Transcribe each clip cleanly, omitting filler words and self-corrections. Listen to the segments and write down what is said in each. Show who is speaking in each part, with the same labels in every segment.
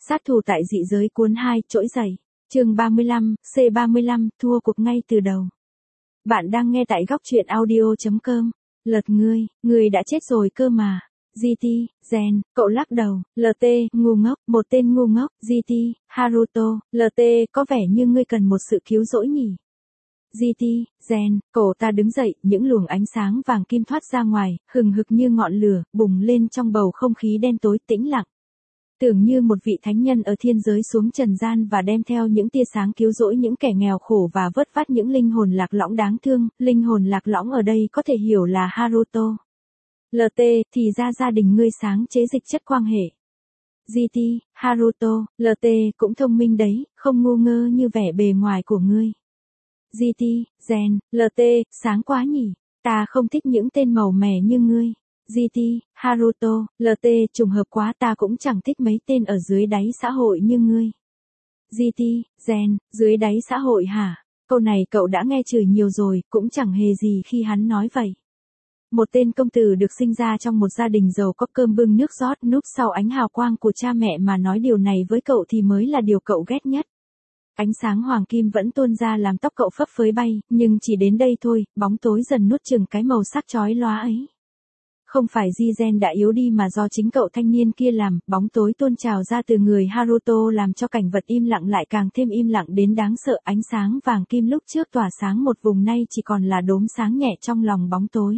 Speaker 1: Sát thủ tại dị giới cuốn 2 trỗi dậy. Chương 35, C35, thua cuộc ngay từ đầu. Bạn đang nghe tại góc truyện audio.com. Lật ngươi đã chết rồi cơ mà. GT, Gen, cậu lắc đầu. LT, ngu ngốc, một tên ngu ngốc. GT, Haruto, LT, có vẻ như ngươi cần một sự cứu rỗi nhỉ. GT, Gen, cậu ta đứng dậy, những luồng ánh sáng vàng kim thoát ra ngoài, hừng hực như ngọn lửa, bùng lên trong bầu không khí đen tối tĩnh lặng. Tưởng như một vị thánh nhân ở thiên giới xuống trần gian và đem theo những tia sáng cứu rỗi những kẻ nghèo khổ và vớt vát những linh hồn lạc lõng đáng thương. Linh hồn lạc lõng ở đây có thể hiểu là Haruto. LT, thì ra gia đình ngươi sáng chế dịch chất quang hệ. GT, Haruto, LT cũng thông minh đấy, không ngu ngơ như vẻ bề ngoài của ngươi. GT, Gen, LT, sáng quá nhỉ, ta không thích những tên màu mè như ngươi. GT, Haruto, LT, trùng hợp quá, ta cũng chẳng thích mấy tên ở dưới đáy xã hội như ngươi. GT, Gen, dưới đáy xã hội hả? Câu này cậu đã nghe chửi nhiều rồi, cũng chẳng hề gì khi hắn nói vậy. Một tên công tử được sinh ra trong một gia đình giàu có cơm bưng nước rót núp sau ánh hào quang của cha mẹ mà nói điều này với cậu thì mới là điều cậu ghét nhất. Ánh sáng hoàng kim vẫn tuôn ra làm tóc cậu phấp phới bay, nhưng chỉ đến đây thôi, bóng tối dần nuốt chửng cái màu sắc chói lóa ấy. Không phải Jigen đã yếu đi mà do chính cậu thanh niên kia làm, bóng tối tuôn trào ra từ người Haruto làm cho cảnh vật im lặng lại càng thêm im lặng đến đáng sợ. Ánh sáng vàng kim lúc trước tỏa sáng một vùng nay chỉ còn là đốm sáng nhẹ trong lòng bóng tối.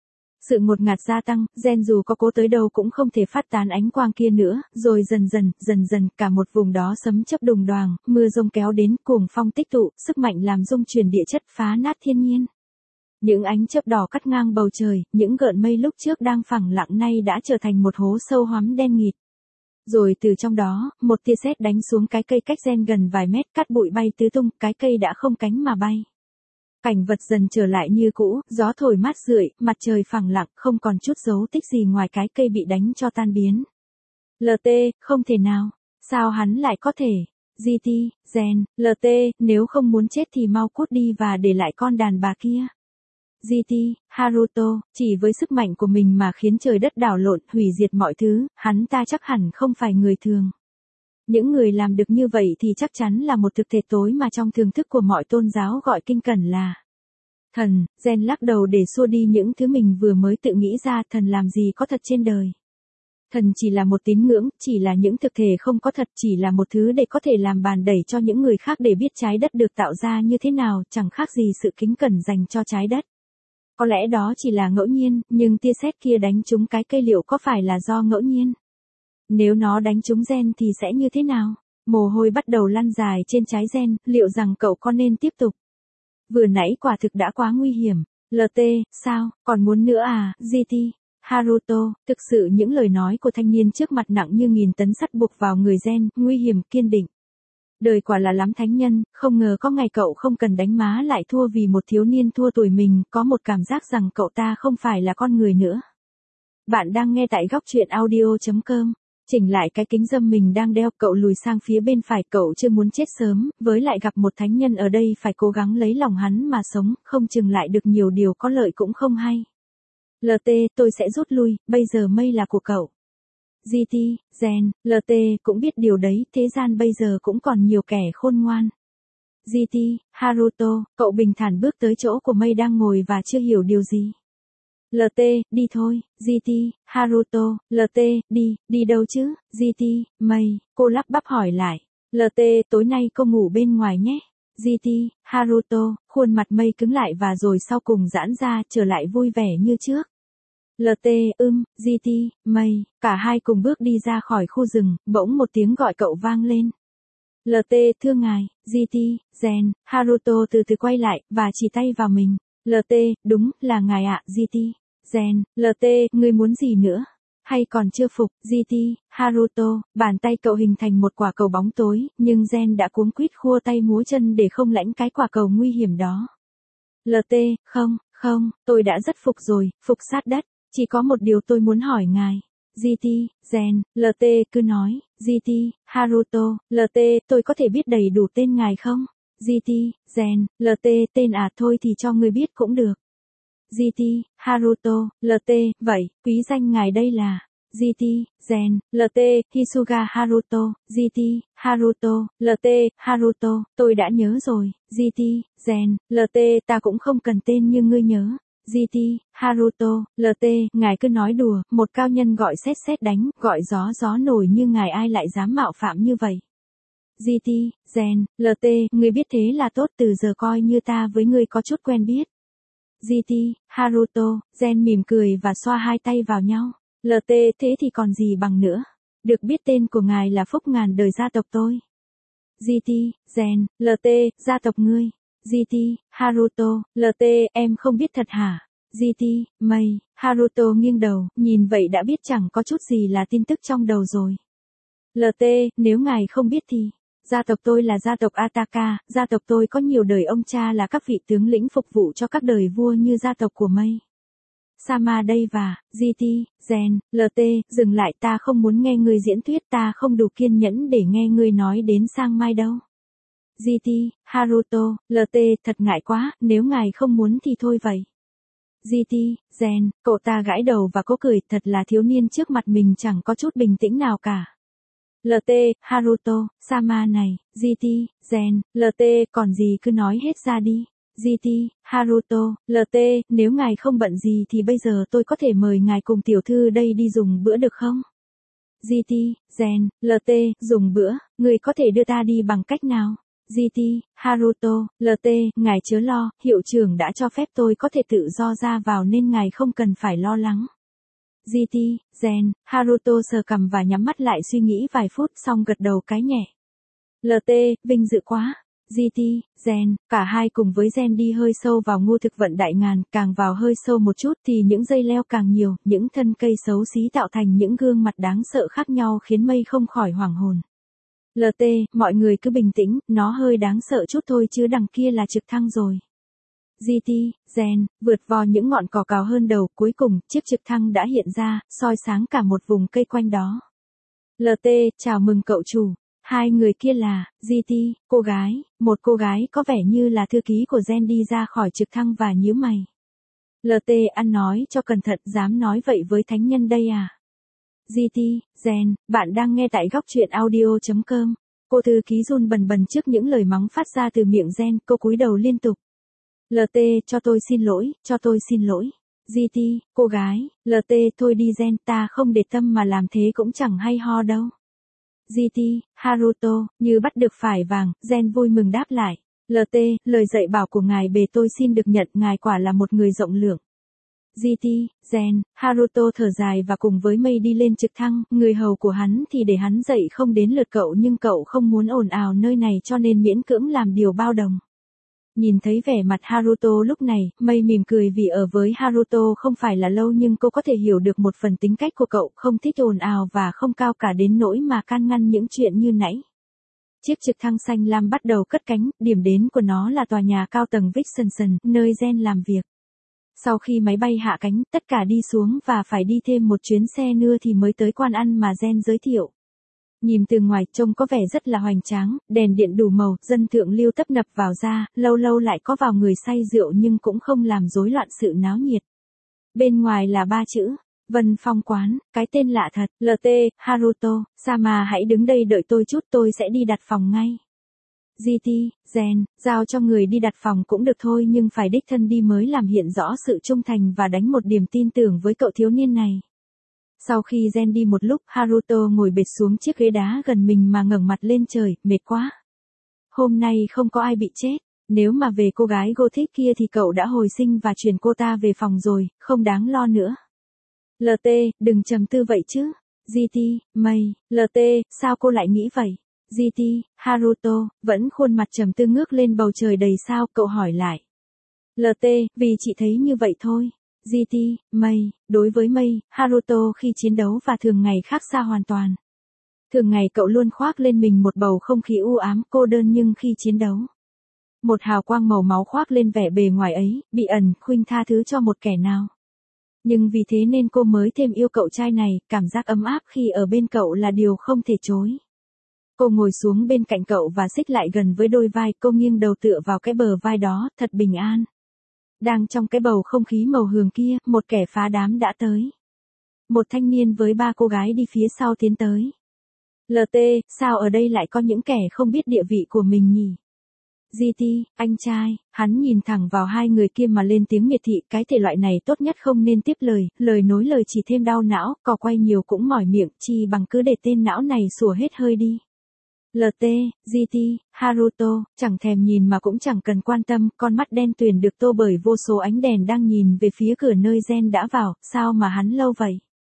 Speaker 1: Sự ngột ngạt gia tăng, Gen dù có cố tới đâu cũng không thể phát tán ánh quang kia nữa, rồi dần dần cả một vùng đó sấm chớp đùng đoàng, mưa rông kéo đến, cuồng phong tích tụ, sức mạnh làm rung chuyển địa chất phá nát thiên nhiên. Những ánh chớp đỏ cắt ngang bầu trời, những gợn mây lúc trước đang phẳng lặng nay đã trở thành một hố sâu hoắm đen nghịt. Rồi từ trong đó, một tia sét đánh xuống cái cây cách Gen gần vài mét, cát bụi bay tứ tung, cái cây đã không cánh mà bay. Cảnh vật dần trở lại như cũ, gió thổi mát rượi, mặt trời phẳng lặng, không còn chút dấu tích gì ngoài cái cây bị đánh cho tan biến. LT, không thể nào. Sao hắn lại có thể? GT, Gen, LT, nếu không muốn chết thì mau cút đi và để lại con đàn bà kia. GT, Haruto, chỉ với sức mạnh của mình mà khiến trời đất đảo lộn, hủy diệt mọi thứ, hắn ta chắc hẳn không phải người thường. Những người làm được như vậy thì chắc chắn là một thực thể tối mà trong thường thức của mọi tôn giáo gọi kinh cẩn là thần. Gen lắc đầu để xua đi những thứ mình vừa mới tự nghĩ ra. Thần làm gì có thật trên đời. Thần chỉ là một tín ngưỡng, chỉ là những thực thể không có thật, chỉ là một thứ để có thể làm bàn đẩy cho những người khác để biết trái đất được tạo ra như thế nào, chẳng khác gì sự kính cẩn dành cho trái đất. Có lẽ đó chỉ là ngẫu nhiên, nhưng tia sét kia đánh trúng cái cây liệu có phải là do ngẫu nhiên? Nếu nó đánh trúng Gen thì sẽ như thế nào? Mồ hôi bắt đầu lăn dài trên trái Gen, liệu rằng cậu có nên tiếp tục? Vừa nãy quả thực đã quá nguy hiểm. LT, sao, còn muốn nữa à? GT, Haruto, thực sự những lời nói của thanh niên trước mặt nặng như nghìn tấn sắt buộc vào người Gen, nguy hiểm kiên định. Đời quả là lắm thánh nhân, không ngờ có ngày cậu không cần đánh má lại thua vì một thiếu niên thua tuổi mình, có một cảm giác rằng cậu ta không phải là con người nữa. Bạn đang nghe tại góc truyện audio.com. Chỉnh lại cái kính râm mình đang đeo, cậu lùi sang phía bên phải, cậu chưa muốn chết sớm, với lại gặp một thánh nhân ở đây phải cố gắng lấy lòng hắn mà sống, không chừng lại được nhiều điều có lợi cũng không hay. LT, tôi sẽ rút lui, bây giờ mây là của cậu. GT, Gen, LT cũng biết điều đấy, thế gian bây giờ cũng còn nhiều kẻ khôn ngoan. GT, Haruto, cậu bình thản bước tới chỗ của mây đang ngồi và chưa hiểu điều gì. LT, đi thôi. GT, Haruto, LT, đi đâu chứ? GT, mây, cô lắp bắp hỏi lại. LT, tối nay cô ngủ bên ngoài nhé. GT, Haruto, khuôn mặt mây cứng lại và rồi sau cùng giãn ra, trở lại vui vẻ như trước. LT, GT, mây, cả hai cùng bước đi ra khỏi khu rừng, bỗng một tiếng gọi cậu vang lên. LT, thưa ngài. GT, Gen, Haruto từ từ quay lại, và chỉ tay vào mình. LT, đúng, là ngài ạ. GT, Gen, LT, ngươi muốn gì nữa? Hay còn chưa phục? GT, Haruto, bàn tay cậu hình thành một quả cầu bóng tối, nhưng Gen đã cuống quýt khua tay múa chân để không lãnh cái quả cầu nguy hiểm đó. LT, không, tôi đã rất phục rồi, phục sát đất, chỉ có một điều tôi muốn hỏi ngài. GT, Gen, LT, cứ nói. GT, Haruto, LT, tôi có thể biết đầy đủ tên ngài không? GT, Gen, LT, tên à, thôi thì cho ngươi biết cũng được. GT, Haruto, LT, vậy, quý danh ngài đây là? GT, Gen, LT, Hisuga Haruto, GT, Haruto, LT, Haruto, tôi đã nhớ rồi, GT, Gen, LT, ta cũng không cần tên như ngươi nhớ. GT, Haruto, LT, ngài cứ nói đùa, một cao nhân gọi sét sét đánh, gọi gió gió nổi như ngài ai lại dám mạo phạm như vậy. GT, Gen, LT, ngươi biết thế là tốt, từ giờ coi như ta với ngươi có chút quen biết. GT, Haruto, Gen mỉm cười và xoa hai tay vào nhau. LT, thế thì còn gì bằng nữa. Được biết tên của ngài là phúc ngàn đời gia tộc tôi. GT, Gen, LT, gia tộc ngươi. GT, Haruto, LT, em không biết thật hả? GT, mày, Haruto nghiêng đầu, nhìn vậy đã biết chẳng có chút gì là tin tức trong đầu rồi. LT, nếu ngài không biết thì, gia tộc tôi là gia tộc Ataka, gia tộc tôi có nhiều đời ông cha là các vị tướng lĩnh phục vụ cho các đời vua như gia tộc của mây. Sama đây và, GT, Gen, LT, dừng lại, ta không muốn nghe ngươi diễn thuyết, ta không đủ kiên nhẫn để nghe ngươi nói đến sang mai đâu. GT, Haruto, LT, thật ngại quá, nếu ngài không muốn thì thôi vậy. GT, Gen, cậu ta gãi đầu và cố cười, thật là thiếu niên trước mặt mình chẳng có chút bình tĩnh nào cả. LT, Haruto, Sama này, GT, Gen, LT, còn gì cứ nói hết ra đi. GT, Haruto, LT, nếu ngài không bận gì thì bây giờ tôi có thể mời ngài cùng tiểu thư đây đi dùng bữa được không? GT, Gen, LT, dùng bữa, người có thể đưa ta đi bằng cách nào? GT, Haruto, LT, ngài chớ lo, hiệu trưởng đã cho phép tôi có thể tự do ra vào nên ngài không cần phải lo lắng. GT, Gen, Haruto sờ cằm và nhắm mắt lại suy nghĩ vài phút xong gật đầu cái nhẹ. LT, vinh dự quá. GT, Gen, cả hai cùng với Gen đi hơi sâu vào ngô thực vận đại ngàn, càng vào hơi sâu một chút thì những dây leo càng nhiều, những thân cây xấu xí tạo thành những gương mặt đáng sợ khác nhau khiến mây không khỏi hoảng hồn. LT, mọi người cứ bình tĩnh, nó hơi đáng sợ chút thôi chứ đằng kia là trực thăng rồi. GT, Gen, vượt vào những ngọn cỏ cao hơn đầu, cuối cùng, chiếc trực thăng đã hiện ra, soi sáng cả một vùng cây quanh đó. LT, chào mừng cậu chủ. Hai người kia là, GT, cô gái, một cô gái có vẻ như là thư ký của Gen đi ra khỏi trực thăng và nhíu mày. LT, ăn nói cho cẩn thận, dám nói vậy với thánh nhân đây à? GT, Gen, bạn đang nghe tại góc truyện audio.com. Cô thư ký run bần bần trước những lời mắng phát ra từ miệng Gen, cô cúi đầu liên tục. LT, cho tôi xin lỗi, cho tôi xin lỗi. GT, cô gái, LT, thôi đi Gen, ta không để tâm mà làm thế cũng chẳng hay ho đâu. GT, Haruto, như bắt được phải vàng, Gen vui mừng đáp lại. LT, lời dạy bảo của ngài bề tôi xin được nhận, ngài quả là một người rộng lượng. GT, Gen, Haruto thở dài và cùng với mây đi lên trực thăng, người hầu của hắn thì để hắn dậy không đến lượt cậu nhưng cậu không muốn ồn ào nơi này cho nên miễn cưỡng làm điều bao đồng. Nhìn thấy vẻ mặt Haruto lúc này, mây mỉm cười vì ở với Haruto không phải là lâu nhưng cô có thể hiểu được một phần tính cách của cậu, không thích ồn ào và không cao cả đến nỗi mà can ngăn những chuyện như nãy. Chiếc trực thăng xanh lam bắt đầu cất cánh, điểm đến của nó là tòa nhà cao tầng Vixenson, nơi Gen làm việc. Sau khi máy bay hạ cánh, tất cả đi xuống và phải đi thêm một chuyến xe nữa thì mới tới quán ăn mà Gen giới thiệu. Nhìn từ ngoài trông có vẻ rất là hoành tráng, đèn điện đủ màu, dân thượng lưu tấp nập vào ra, lâu lâu lại có vào người say rượu nhưng cũng không làm rối loạn sự náo nhiệt. Bên ngoài là 3 chữ, Vân Phong quán, cái tên lạ thật, LT, Haruto, Sama hãy đứng đây đợi tôi chút tôi sẽ đi đặt phòng ngay. GT, Gen, giao cho người đi đặt phòng cũng được thôi nhưng phải đích thân đi mới làm hiện rõ sự trung thành và đánh một điểm tin tưởng với cậu thiếu niên này. Sau khi Gen đi một lúc, Haruto ngồi bệt xuống chiếc ghế đá gần mình mà ngẩng mặt lên trời, mệt quá. Hôm nay không có ai bị chết, nếu mà về cô gái Gothic kia thì cậu đã hồi sinh và chuyển cô ta về phòng rồi, không đáng lo nữa. LT, đừng trầm tư vậy chứ. GT, mày, LT, sao cô lại nghĩ vậy? GT, Haruto, vẫn khuôn mặt trầm tư ngước lên bầu trời đầy sao, cậu hỏi lại. LT, vì chị thấy như vậy thôi. GT, mây, đối với mây, Haruto khi chiến đấu và thường ngày khác xa hoàn toàn. Thường ngày cậu luôn khoác lên mình một bầu không khí u ám cô đơn nhưng khi chiến đấu. Một hào quang màu máu khoác lên vẻ bề ngoài ấy, bị ẩn, khuynh tha thứ cho một kẻ nào. Nhưng vì thế nên cô mới thêm yêu cậu trai này, cảm giác ấm áp khi ở bên cậu là điều không thể chối. Cô ngồi xuống bên cạnh cậu và xích lại gần với đôi vai, cô nghiêng đầu tựa vào cái bờ vai đó, thật bình an. Đang trong cái bầu không khí màu hường kia, một kẻ phá đám đã tới. Một thanh niên với ba cô gái đi phía sau tiến tới. LT, sao ở đây lại có những kẻ không biết địa vị của mình nhỉ? GT, anh trai, hắn nhìn thẳng vào hai người kia mà lên tiếng miệt thị, cái thể loại này tốt nhất không nên tiếp lời nối lời chỉ thêm đau não, cò quay nhiều cũng mỏi miệng, chi bằng cứ để tên não này sủa hết hơi đi. LT, GT, Haruto, chẳng thèm nhìn mà cũng chẳng cần quan tâm, con mắt đen tuyền được tô bởi vô số ánh đèn đang nhìn về phía cửa nơi Gen đã vào, sao mà hắn lâu vậy?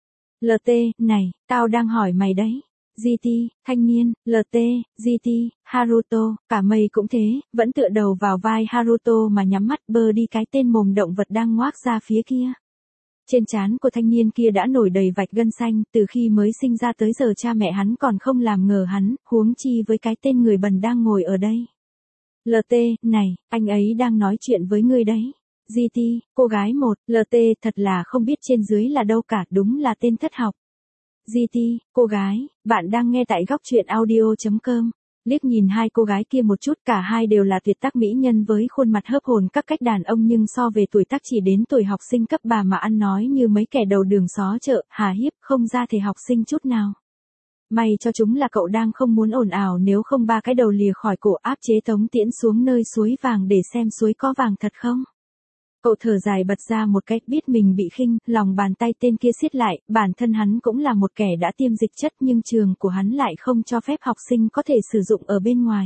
Speaker 1: LT, này, tao đang hỏi mày đấy. GT, thanh niên, LT, GT, Haruto, cả mây cũng thế, vẫn tựa đầu vào vai Haruto mà nhắm mắt bơ đi cái tên mồm động vật đang ngoác ra phía kia. Trên trán của thanh niên kia đã nổi đầy vạch gân xanh, từ khi mới sinh ra tới giờ cha mẹ hắn còn không làm ngờ hắn, huống chi với cái tên người bần đang ngồi ở đây. LT, này, anh ấy đang nói chuyện với ngươi đấy. GT, cô gái một, LT, thật là không biết trên dưới là đâu cả, đúng là tên thất học. GT, cô gái, bạn đang nghe tại góc truyện audio.com. Liếc nhìn hai cô gái kia một chút, cả hai đều là tuyệt tác mỹ nhân với khuôn mặt hớp hồn các cách đàn ông, nhưng so về tuổi tác chỉ đến tuổi học sinh cấp 3 mà ăn nói như mấy kẻ đầu đường xó chợ, hà hiếp không ra thể học sinh chút nào. May cho chúng là cậu đang không muốn ồn ào, nếu không ba cái đầu lìa khỏi cổ áp chế tống tiễn xuống nơi suối vàng để xem suối có vàng thật không. Cậu thở dài bật ra một cái, biết mình bị khinh, lòng bàn tay tên kia siết lại, bản thân hắn cũng là một kẻ đã tiêm dịch chất nhưng trường của hắn lại không cho phép học sinh có thể sử dụng ở bên ngoài.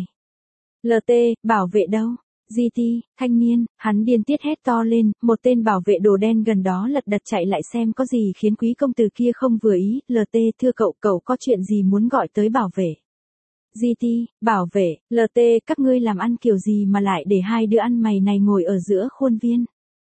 Speaker 1: LT, bảo vệ đâu? GT, thanh niên, hắn điên tiết hét to lên, một tên bảo vệ đồ đen gần đó lật đật chạy lại xem có gì khiến quý công tử kia không vừa ý. LT, thưa cậu có chuyện gì muốn gọi tới bảo vệ? GT, bảo vệ, LT, các ngươi làm ăn kiểu gì mà lại để hai đứa ăn mày này ngồi ở giữa khuôn viên?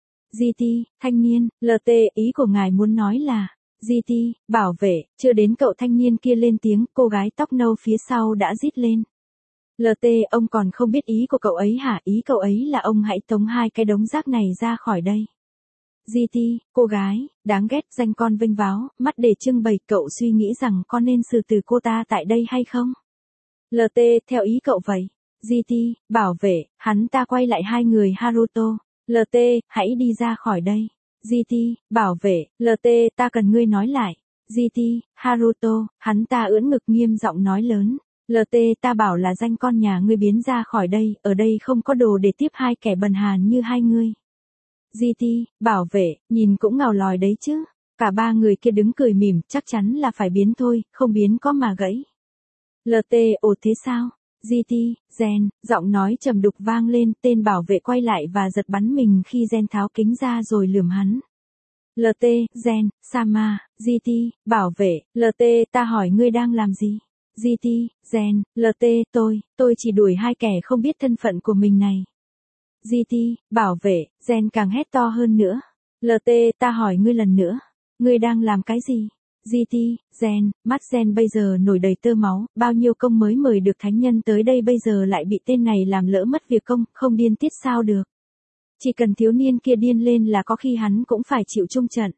Speaker 1: GT, thanh niên, LT, ý của ngài muốn nói là, GT, bảo vệ, chưa đến cậu thanh niên kia lên tiếng, cô gái tóc nâu phía sau đã rít lên. LT, ông còn không biết ý của cậu ấy hả? Ý cậu ấy là ông hãy tống hai cái đống rác này ra khỏi đây. GT, cô gái, đáng ghét, danh con vênh váo, mắt để trưng bày, cậu suy nghĩ rằng con nên xử tử cô ta tại đây hay không? LT, theo ý cậu vậy. GT, bảo vệ, hắn ta quay lại hai người Haruto. LT, hãy đi ra khỏi đây. GT, bảo vệ, LT, ta cần ngươi nói lại. GT, Haruto, hắn ta ưỡn ngực nghiêm giọng nói lớn. LT, ta bảo là danh con nhà ngươi biến ra khỏi đây, ở đây không có đồ để tiếp hai kẻ bần hàn như hai ngươi. GT, bảo vệ, nhìn cũng ngào lòi đấy chứ. Cả ba người kia đứng cười mỉm, chắc chắn là phải biến thôi, không biến có mà gãy. LT, ồ thế sao? GT, Gen, giọng nói trầm đục vang lên, tên bảo vệ quay lại và giật bắn mình khi Gen tháo kính ra rồi lườm hắn. LT, Gen, Sama, GT, bảo vệ, LT, ta hỏi ngươi đang làm gì? GT, Gen, LT, tôi chỉ đuổi hai kẻ không biết thân phận của mình này. GT, bảo vệ, Gen càng hét to hơn nữa. LT, ta hỏi ngươi lần nữa, ngươi đang làm cái gì? GT, Gen, mắt Gen bây giờ nổi đầy tơ máu, bao nhiêu công mới mời được thánh nhân tới đây bây giờ lại bị tên này làm lỡ mất việc công, không điên tiết sao được. Chỉ cần thiếu niên kia điên lên là có khi hắn cũng phải chịu chung trận.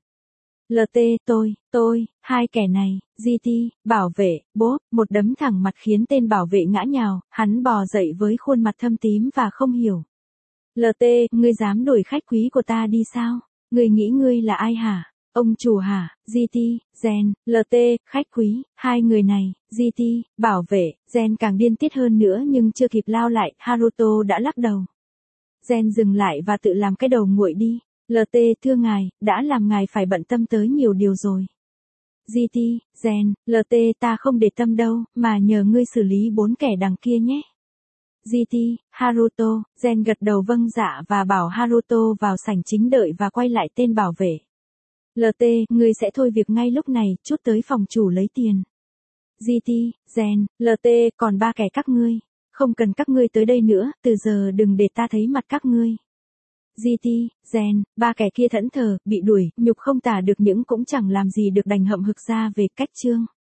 Speaker 1: LT, tôi, hai kẻ này, GT, bảo vệ, bốp, một đấm thẳng mặt khiến tên bảo vệ ngã nhào, hắn bò dậy với khuôn mặt thâm tím và không hiểu. LT, ngươi dám đuổi khách quý của ta đi sao? Ngươi nghĩ ngươi là ai hả? Ông chủ hả? GT, Gen, LT, khách quý, hai người này, GT, bảo vệ, Gen càng điên tiết hơn nữa nhưng chưa kịp lao lại, Haruto đã lắc đầu. Gen dừng lại và tự làm cái đầu nguội đi. LT, thưa ngài, đã làm ngài phải bận tâm tới nhiều điều rồi. GT, Gen, LT, ta không để tâm đâu, mà nhờ ngươi xử lý 4 kẻ đằng kia nhé. GT, Haruto, Gen gật đầu vâng dạ và bảo Haruto vào sảnh chính đợi và quay lại tên bảo vệ. LT, ngươi sẽ thôi việc ngay lúc này, chút tới phòng chủ lấy tiền. GT, Gen, LT, còn ba kẻ các ngươi. Không cần các ngươi tới đây nữa, từ giờ đừng để ta thấy mặt các ngươi. GT, Gen, ba kẻ kia thẫn thờ, bị đuổi, nhục không tả được những cũng chẳng làm gì được đành hậm hực ra về cách chương.